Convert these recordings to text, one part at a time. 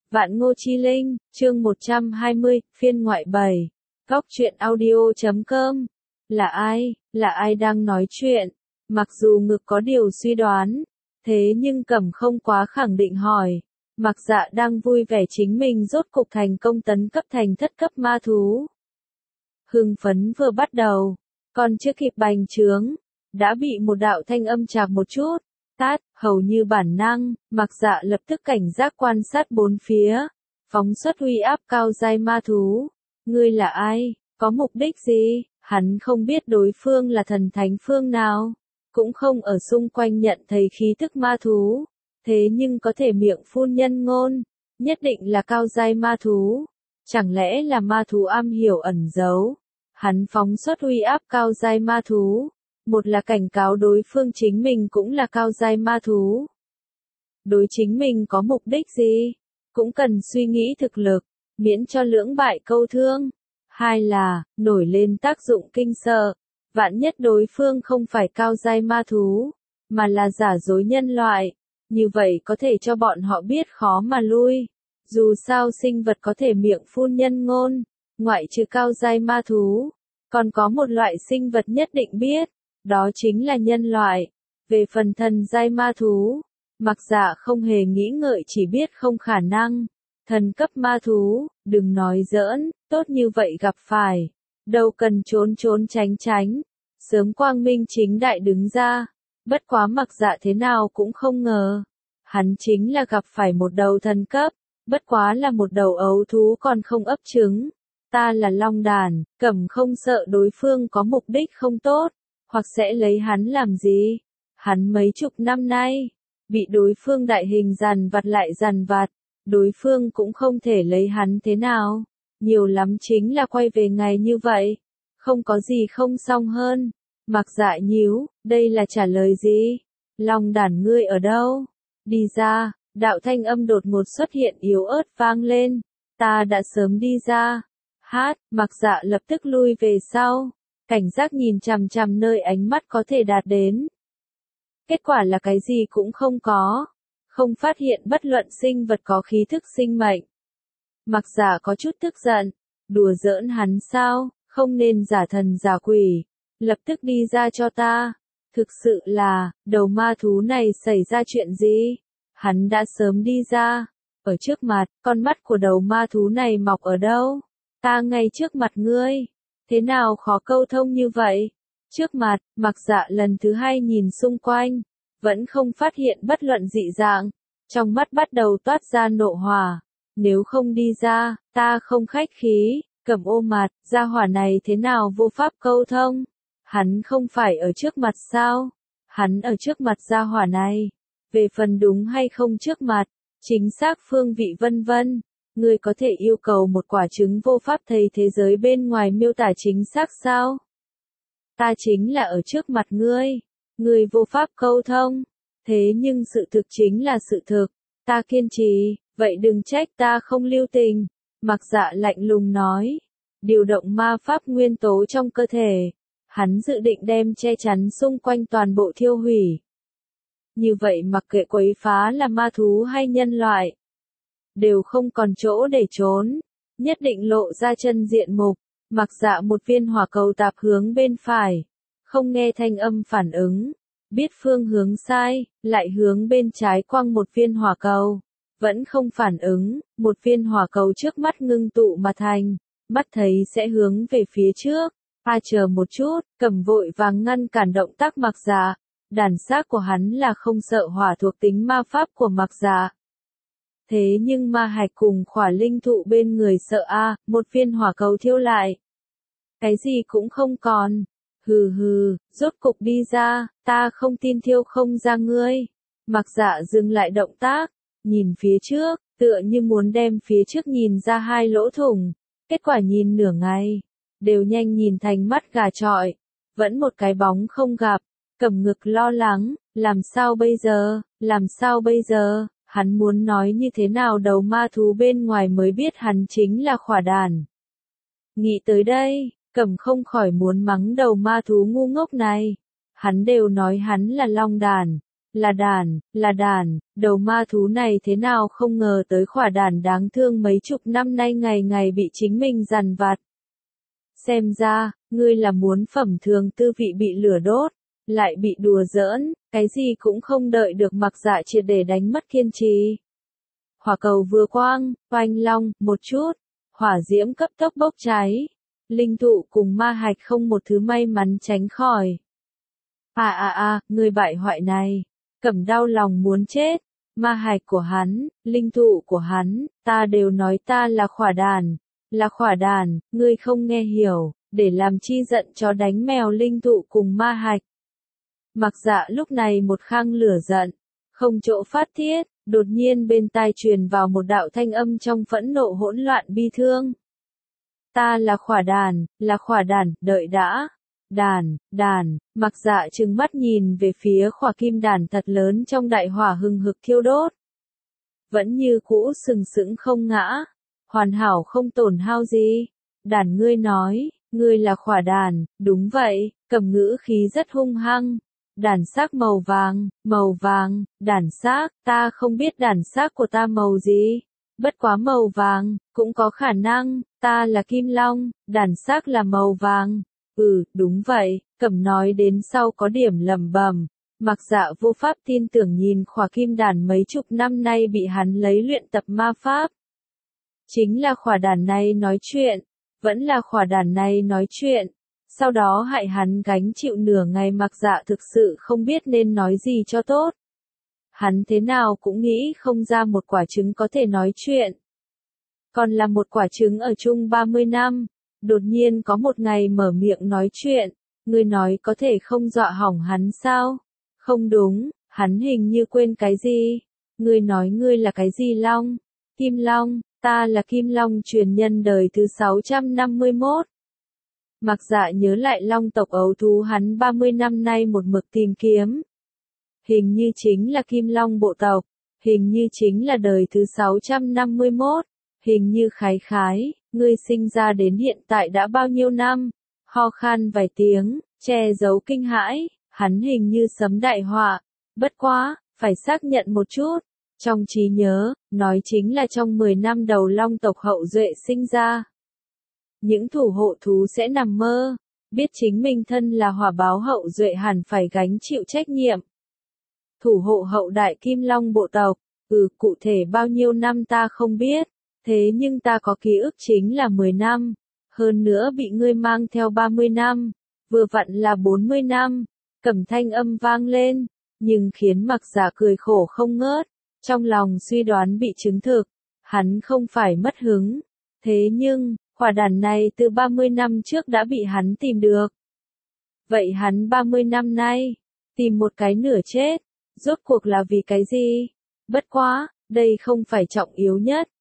Vạn Ngô Chi Linh, chương 120, phiên ngoại 7. Góc truyện audio.com. Là ai đang nói chuyện? Mặc dù ngực có điều suy đoán, thế nhưng Cẩm không quá khẳng định hỏi. Mặc Dạ đang vui vẻ chính mình rốt cục thành công tấn cấp thành thất cấp ma thú. Hưng phấn vừa bắt đầu, còn chưa kịp bành trướng, đã bị một đạo thanh âm chạc một chút. Tát, hầu như bản năng, Mặc Dạ lập tức cảnh giác quan sát bốn phía, phóng xuất uy áp cao giai ma thú. Ngươi là ai? Có mục đích gì? Hắn không biết đối phương là thần thánh phương nào, cũng không ở xung quanh nhận thấy khí tức ma thú, thế nhưng có thể miệng phun nhân ngôn, nhất định là cao giai ma thú. Chẳng lẽ là ma thú am hiểu ẩn giấu? Hắn phóng xuất uy áp cao giai ma thú. Một là cảnh cáo đối phương chính mình cũng là cao giai ma thú. Đối chính mình có mục đích gì? Cũng cần suy nghĩ thực lực, miễn cho lưỡng bại câu thương. Hai là, nổi lên tác dụng kinh sợ. Vạn nhất đối phương không phải cao giai ma thú, mà là giả dối nhân loại. Như vậy có thể cho bọn họ biết khó mà lui. Dù sao sinh vật có thể miệng phun nhân ngôn, ngoại trừ cao giai ma thú, còn có một loại sinh vật nhất định biết. Đó chính là nhân loại. Về phần thần giai ma thú, Mặc Dạ không hề nghĩ ngợi chỉ biết không khả năng. Thần cấp ma thú, đừng nói giỡn, tốt như vậy gặp phải. Đâu cần trốn tránh. Sớm quang minh chính đại đứng ra. Bất quá Mặc Dạ thế nào cũng không ngờ. Hắn chính là gặp phải một đầu thần cấp. Bất quá là một đầu ấu thú còn không ấp trứng. Ta là Long Đàn, Cẩm không sợ đối phương có mục đích không tốt. Hoặc sẽ lấy hắn làm gì? Hắn mấy chục năm nay, bị đối phương đại hình dằn vặt, đối phương cũng không thể lấy hắn thế nào. Nhiều lắm chính là quay về ngày như vậy. Không có gì không xong hơn. Mặc Dạ nhíu, đây là trả lời gì? Long Đàn ngươi ở đâu? Đi ra, đạo thanh âm đột ngột xuất hiện yếu ớt vang lên. Ta đã sớm đi ra. Mặc Dạ lập tức lui về sau. Cảnh giác nhìn chằm chằm nơi ánh mắt có thể đạt đến. Kết quả là cái gì cũng không có. Không phát hiện bất luận sinh vật có khí thức sinh mệnh. Mặc Dạ có chút tức giận. Đùa giỡn hắn sao, không nên giả thần giả quỷ. Lập tức đi ra cho ta. Thực sự là, đầu ma thú này xảy ra chuyện gì? Hắn đã sớm đi ra. Ở trước mặt, con mắt của đầu ma thú này mọc ở đâu? Ta ngay trước mặt ngươi. Thế nào khó câu thông như vậy? Trước mặt, Mặc Dạ lần thứ hai nhìn xung quanh, vẫn không phát hiện bất luận dị dạng, trong mắt bắt đầu toát ra nộ hỏa. Nếu không đi ra, ta không khách khí. Cẩm ôm mặt, gia hỏa này thế nào vô pháp câu thông? Hắn không phải ở trước mặt sao? Hắn ở trước mặt gia hỏa này. Về phần đúng hay không trước mặt, chính xác phương vị vân vân. Ngươi có thể yêu cầu một quả trứng vô pháp thấy thế giới bên ngoài miêu tả chính xác sao? Ta chính là ở trước mặt ngươi. Ngươi vô pháp câu thông. Thế nhưng sự thực chính là sự thực. Ta kiên trì, vậy đừng trách ta không lưu tình. Mặc Dạ lạnh lùng nói. Điều động ma pháp nguyên tố trong cơ thể. Hắn dự định đem che chắn xung quanh toàn bộ thiêu hủy. Như vậy mặc kệ quấy phá là ma thú hay nhân loại, đều không còn chỗ để trốn, nhất định lộ ra chân diện mục. Mặc Dạ một viên hỏa cầu tạp hướng bên phải, không nghe thanh âm phản ứng, biết phương hướng sai, lại hướng bên trái quăng một viên hỏa cầu, vẫn không phản ứng, một viên hỏa cầu trước mắt ngưng tụ mà thành, mắt thấy sẽ hướng về phía trước. Chờ một chút, Cẩm vội vàng ngăn cản động tác Mặc Dạ. Đàn xác của hắn là không sợ hỏa thuộc tính ma pháp của Mặc Dạ. Thế nhưng ma hạch cùng khỏa linh thụ bên người sợ một viên hỏa cầu thiêu lại. Cái gì cũng không còn. Rốt cục đi ra, ta không tin thiêu không ra ngươi. Mặc Dạ dừng lại động tác, nhìn phía trước, tựa như muốn đem phía trước nhìn ra hai lỗ thủng. Kết quả nhìn nửa ngày, đều nhanh nhìn thành mắt gà trọi. Vẫn một cái bóng không gặp. Cẩm ngực lo lắng, làm sao bây giờ, hắn muốn nói như thế nào đầu ma thú bên ngoài mới biết hắn chính là khỏa đàn. Nghĩ tới đây, Cẩm không khỏi muốn mắng đầu ma thú ngu ngốc này. Hắn đều nói hắn là Long Đàn, là đàn, đầu ma thú này thế nào không ngờ tới khỏa đàn đáng thương mấy chục năm nay ngày ngày bị chính mình dằn vặt. Xem ra, ngươi là muốn phẩm thường tư vị bị lửa đốt, lại bị đùa giỡn, cái gì cũng không đợi được Mặc Dạ triệt để đánh mất kiên trì. Hỏa cầu vừa quang, oanh long, một chút, hỏa diễm cấp tốc bốc cháy. Linh thụ cùng ma hạch không một thứ may mắn tránh khỏi. Người bại hoại này, Cẩm đau lòng muốn chết, ma hạch của hắn, linh thụ của hắn, ta đều nói ta là khỏa đàn, ngươi không nghe hiểu, để làm chi giận chó đánh mèo linh thụ cùng ma hạch. Mặc Dạ lúc này một khang lửa giận, không chỗ phát tiết, đột nhiên bên tai truyền vào một đạo thanh âm trong phẫn nộ hỗn loạn bi thương. Ta là khỏa đàn, đợi đã. Đàn, Mặc Dạ trừng mắt nhìn về phía khỏa kim đàn thật lớn trong đại hỏa hừng hực thiêu đốt. Vẫn như cũ sừng sững không ngã, hoàn hảo không tổn hao gì. Đàn ngươi nói, ngươi là khỏa đàn, đúng vậy, Cầm ngữ khí rất hung hăng. Đàn xác màu vàng, đàn xác, ta không biết đàn xác của ta màu gì. Bất quá màu vàng, cũng có khả năng, ta là kim long, đàn xác là màu vàng. Đúng vậy, Cẩm nói đến sau có điểm lẩm bẩm. Mặc Dạ vô pháp tin tưởng nhìn khỏa kim đàn mấy chục năm nay bị hắn lấy luyện tập ma pháp. Chính là khỏa đàn này nói chuyện, vẫn là khỏa đàn này nói chuyện. Sau đó hại hắn gánh chịu nửa ngày. Mặc Dạ thực sự không biết nên nói gì cho tốt. Hắn thế nào cũng nghĩ không ra một quả trứng có thể nói chuyện. Còn là một quả trứng ở chung 30 năm, đột nhiên có một ngày mở miệng nói chuyện, ngươi nói có thể không dọa hỏng hắn sao? Không đúng, hắn hình như quên cái gì. Ngươi nói ngươi là cái gì long? Kim long, ta là kim long truyền nhân đời thứ 651. Mặc Dạ nhớ lại long tộc ấu thú hắn 30 năm nay một mực tìm kiếm. Hình như chính là kim long bộ tộc, hình như chính là đời thứ 651, hình như khái, ngươi sinh ra đến hiện tại đã bao nhiêu năm, ho khan vài tiếng, che giấu kinh hãi, hắn hình như sấm đại họa, bất quá, phải xác nhận một chút, trong trí nhớ, nói chính là trong 10 năm đầu long tộc hậu duệ sinh ra. Những thủ hộ thú sẽ nằm mơ, biết chính mình thân là hỏa báo hậu duệ hẳn phải gánh chịu trách nhiệm. Thủ hộ hậu đại kim long bộ tộc, cụ thể bao nhiêu năm ta không biết, thế nhưng ta có ký ức chính là 10 năm, hơn nữa bị ngươi mang theo 30 năm, vừa vặn là 40 năm, Cẩm thanh âm vang lên, nhưng khiến Mặc Dạ cười khổ không ngớt, trong lòng suy đoán bị chứng thực, hắn không phải mất hứng, thế nhưng, khỏa đàn này từ 30 năm trước đã bị hắn tìm được. Vậy hắn 30 năm nay, tìm một cái nửa chết, rốt cuộc là vì cái gì? Bất quá, đây không phải trọng yếu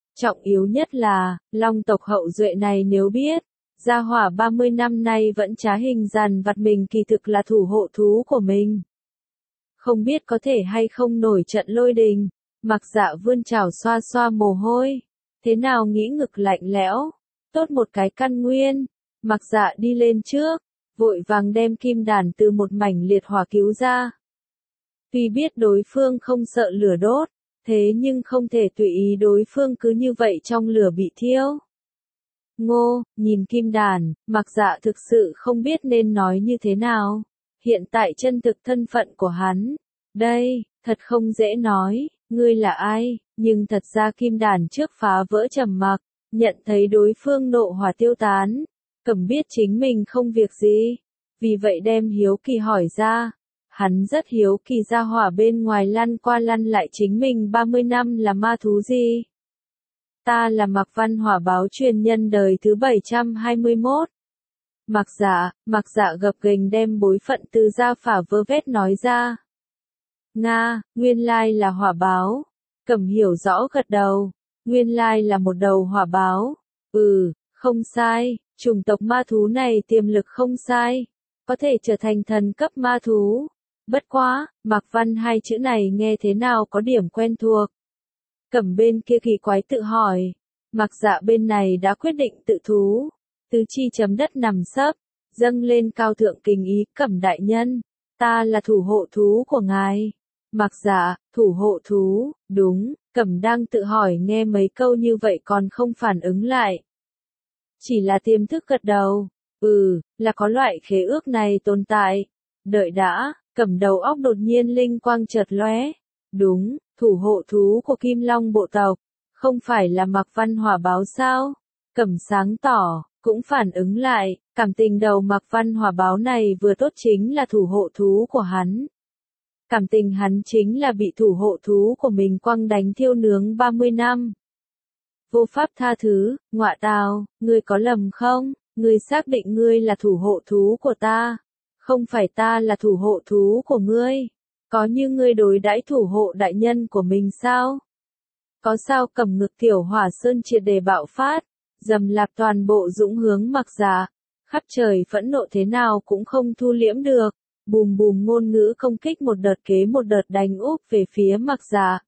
nhất là, long tộc hậu duệ này nếu biết, gia hỏa 30 năm nay vẫn trá hình dằn vặt mình kỳ thực là thủ hộ thú của mình. Không biết có thể hay không nổi trận lôi đình, Mặc Dạ vươn chảo xoa xoa mồ hôi, thế nào nghĩ ngực lạnh lẽo, tốt một cái căn nguyên, Mặc Dạ đi lên trước, vội vàng đem kim đàn từ một mảnh liệt hỏa cứu ra. Tuy biết đối phương không sợ lửa đốt, thế nhưng không thể tùy ý đối phương cứ như vậy trong lửa bị thiêu. Ngô, nhìn kim đàn, Mặc Dạ thực sự không biết nên nói như thế nào. Hiện tại chân thực thân phận của hắn, đây, thật không dễ nói, ngươi là ai, nhưng thật ra kim đàn trước phá vỡ trầm mặc, nhận thấy đối phương nộ hỏa tiêu tán, Cẩm biết chính mình không việc gì, vì vậy đem hiếu kỳ hỏi ra. Hắn rất hiếu kỳ gia hỏa bên ngoài lăn qua lăn lại chính mình 30 năm là ma thú gì. Ta là Mặc Văn hỏa báo truyền nhân đời thứ 721. Mặc Dạ gập ghềnh đem bối phận từ gia phả vơ vét nói ra. Nga, nguyên lai là hỏa báo. Cẩm hiểu rõ gật đầu. Nguyên lai là một đầu hỏa báo. Không sai, chủng tộc ma thú này tiềm lực không sai. Có thể trở thành thần cấp ma thú. Bất quá, Mặc Văn hai chữ này nghe thế nào có điểm quen thuộc. Cẩm bên kia kỳ quái tự hỏi. Mặc Dạ bên này đã quyết định tự thú. Tứ chi chấm đất nằm sấp, dâng lên cao thượng kính ý. Cẩm đại nhân, ta là thủ hộ thú của ngài. Mặc Dạ, thủ hộ thú, đúng, Cẩm đang tự hỏi nghe mấy câu như vậy còn không phản ứng lại. Chỉ là tiềm thức gật đầu, là có loại khế ước này tồn tại. Đợi đã, Cẩm đầu óc đột nhiên linh quang chợt lóe. Đúng, thủ hộ thú của Kim Long bộ tộc, không phải là Mạc Văn Hỏa báo sao? Cẩm sáng tỏ, cũng phản ứng lại, cảm tình đầu Mạc Văn Hỏa báo này vừa tốt chính là thủ hộ thú của hắn. Cảm tình hắn chính là bị thủ hộ thú của mình quăng đánh thiêu nướng 30 năm. Vô pháp tha thứ, ngọa tào, ngươi có lầm không? Ngươi xác định ngươi là thủ hộ thú của ta. Không phải ta là thủ hộ thú của ngươi. Có như ngươi đối đãi thủ hộ đại nhân của mình sao? Có sao cầm ngực tiểu hỏa sơn triệt đề bạo phát, dầm lạp toàn bộ dũng hướng Mặc Dạ. Khắp trời phẫn nộ thế nào cũng không thu liễm được. Bùm bùm ngôn ngữ công kích một đợt kế một đợt đánh úp về phía Mặc Dạ.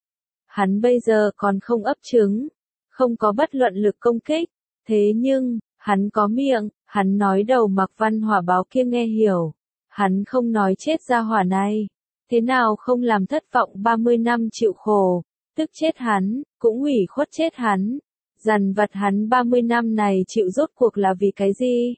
Hắn bây giờ còn không ấp trứng, không có bất luận lực công kích, thế nhưng, hắn có miệng, hắn nói đầu Mạc Văn Hỏa báo kia nghe hiểu. Hắn không nói chết ra hỏa này, thế nào không làm thất vọng 30 năm chịu khổ, tức chết hắn, cũng ủy khuất chết hắn. Dằn vặt hắn 30 năm này chịu rốt cuộc là vì cái gì?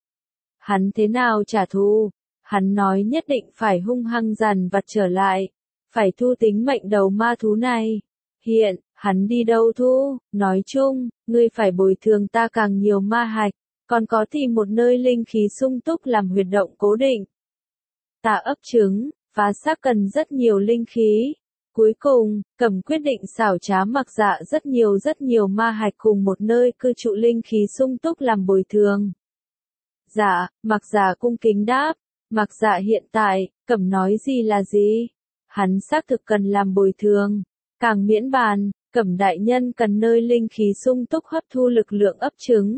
Hắn thế nào trả thù? Hắn nói nhất định phải hung hăng dằn vặt trở lại, phải thu tính mệnh đầu ma thú này. Hiện, hắn đi đâu thu? Nói chung, ngươi phải bồi thường ta càng nhiều ma hạch, còn có tìm một nơi linh khí sung túc làm huyệt động cố định. Ta ấp trứng, phá xác cần rất nhiều linh khí. Cuối cùng, Cẩm quyết định xảo trá Mặc Dạ rất nhiều ma hạch cùng một nơi cư trụ linh khí sung túc làm bồi thường. Dạ, Mặc Dạ cung kính đáp. Mặc Dạ hiện tại, Cẩm nói gì là gì? Hắn xác thực cần làm bồi thường. Càng miễn bàn, Cẩm đại nhân cần nơi linh khí sung túc hấp thu lực lượng ấp trứng.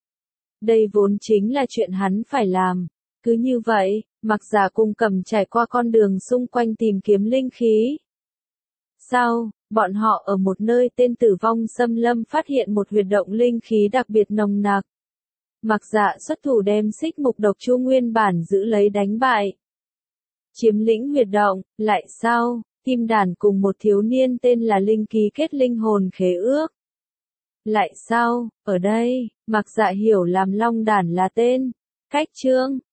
Đây vốn chính là chuyện hắn phải làm. Cứ như vậy, Mặc Dạ cùng Cẩm trải qua con đường xung quanh tìm kiếm linh khí. Sau, bọn họ ở một nơi tên Tử Vong Xâm Lâm phát hiện một huyệt động linh khí đặc biệt nồng nặc. Mặc Dạ xuất thủ đem Xích Mục Độc Chu nguyên bản giữ lấy đánh bại. Chiếm lĩnh huyệt động, lại sau, Kim Đàn cùng một thiếu niên tên là Linh ký kết linh hồn khế ước. Lại sau, ở đây, Mặc Dạ hiểu làm Long Đàn là tên, cách chương.